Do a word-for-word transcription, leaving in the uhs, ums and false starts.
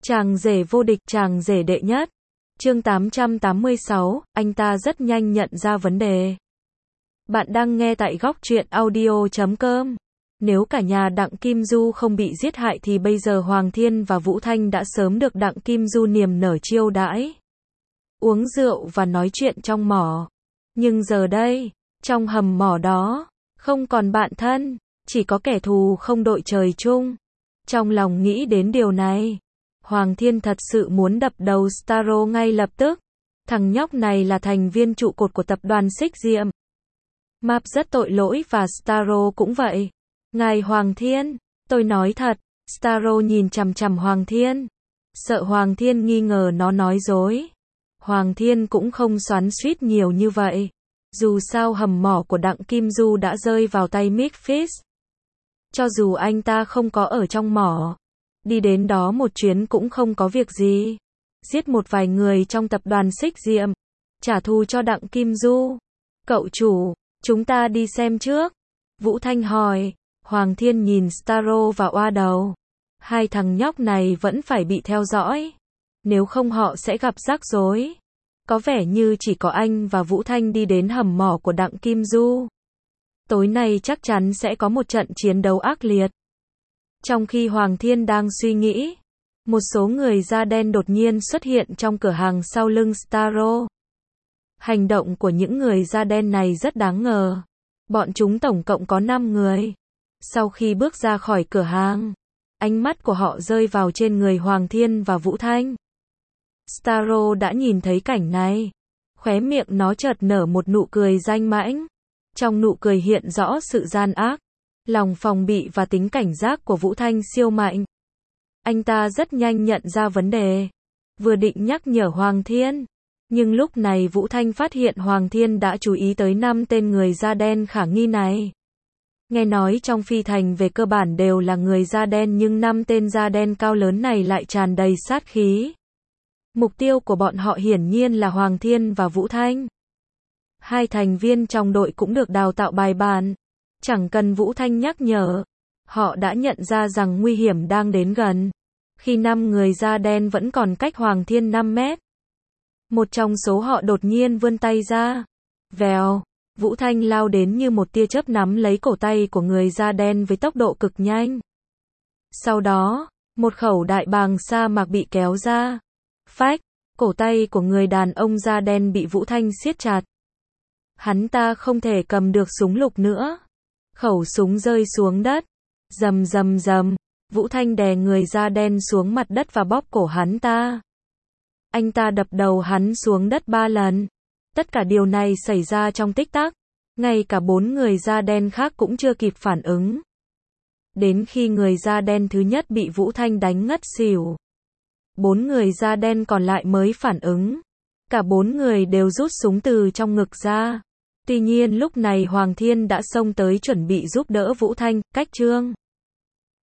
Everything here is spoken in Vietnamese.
Chàng rể vô địch, chàng rể đệ nhất. Chương tám trăm tám mươi sáu, anh ta rất nhanh nhận ra vấn đề. Bạn đang nghe tại góc truyện audio chấm com. Nếu cả nhà Đặng Kim Du không bị giết hại thì bây giờ Hoàng Thiên và Vũ Thanh đã sớm được Đặng Kim Du niềm nở chiêu đãi. Uống rượu và nói chuyện trong mỏ. Nhưng giờ đây, trong hầm mỏ đó, không còn bạn thân, chỉ có kẻ thù không đội trời chung. Trong lòng nghĩ đến điều này, Hoàng Thiên thật sự muốn đập đầu Starro ngay lập tức. Thằng nhóc này là thành viên trụ cột của tập đoàn Xích Diệm. Map rất tội lỗi và Starro cũng vậy. Ngài Hoàng Thiên, tôi nói thật. Starro nhìn chằm chằm Hoàng Thiên. Sợ Hoàng Thiên nghi ngờ nó nói dối. Hoàng Thiên cũng không xoắn xuýt nhiều như vậy. Dù sao hầm mỏ của Đặng Kim Du đã rơi vào tay Micfis. Cho dù anh ta không có ở trong mỏ, đi đến đó một chuyến cũng không có việc gì. Giết một vài người trong tập đoàn Xích Diệm, trả thù cho Đặng Kim Du. Cậu chủ, chúng ta đi xem trước. Vũ Thanh hỏi. Hoàng Thiên nhìn Starro và oa đầu. Hai thằng nhóc này vẫn phải bị theo dõi. Nếu không họ sẽ gặp rắc rối. Có vẻ như chỉ có anh và Vũ Thanh đi đến hầm mỏ của Đặng Kim Du. Tối nay chắc chắn sẽ có một trận chiến đấu ác liệt. Trong khi Hoàng Thiên đang suy nghĩ, một số người da đen đột nhiên xuất hiện trong cửa hàng sau lưng Starro. Hành động của những người da đen này rất đáng ngờ. Bọn chúng tổng cộng có năm người. Sau khi bước ra khỏi cửa hàng, ánh mắt của họ rơi vào trên người Hoàng Thiên và Vũ Thanh. Starro đã nhìn thấy cảnh này. Khóe miệng nó chợt nở một nụ cười danh mãnh. Trong nụ cười hiện rõ sự gian ác, lòng phòng bị và tính cảnh giác của Vũ Thanh siêu mạnh. Anh ta rất nhanh nhận ra vấn đề. Vừa định nhắc nhở Hoàng Thiên. Nhưng lúc này Vũ Thanh phát hiện Hoàng Thiên đã chú ý tới năm tên người da đen khả nghi này. Nghe nói trong phi thành về cơ bản đều là người da đen nhưng năm tên da đen cao lớn này lại tràn đầy sát khí. Mục tiêu của bọn họ hiển nhiên là Hoàng Thiên và Vũ Thanh. Hai thành viên trong đội cũng được đào tạo bài bản. Chẳng cần Vũ Thanh nhắc nhở, họ đã nhận ra rằng nguy hiểm đang đến gần. Khi năm người da đen vẫn còn cách Hoàng Thiên năm mét. Một trong số họ đột nhiên vươn tay ra. Vèo, Vũ Thanh lao đến như một tia chớp nắm lấy cổ tay của người da đen với tốc độ cực nhanh. Sau đó, một khẩu đại bàng sa mạc bị kéo ra. Phách, cổ tay của người đàn ông da đen bị Vũ Thanh siết chặt. Hắn ta không thể cầm được súng lục nữa. Khẩu súng rơi xuống đất. Rầm rầm rầm, Vũ Thanh đè người da đen xuống mặt đất và bóp cổ hắn ta. Anh ta đập đầu hắn xuống đất ba lần. Tất cả điều này xảy ra trong tích tắc. Ngay cả bốn người da đen khác cũng chưa kịp phản ứng. Đến khi người da đen thứ nhất bị Vũ Thanh đánh ngất xỉu, bốn người da đen còn lại mới phản ứng. Cả bốn người đều rút súng từ trong ngực ra. Tuy nhiên lúc này Hoàng Thiên đã xông tới chuẩn bị giúp đỡ Vũ Thanh, cách chương.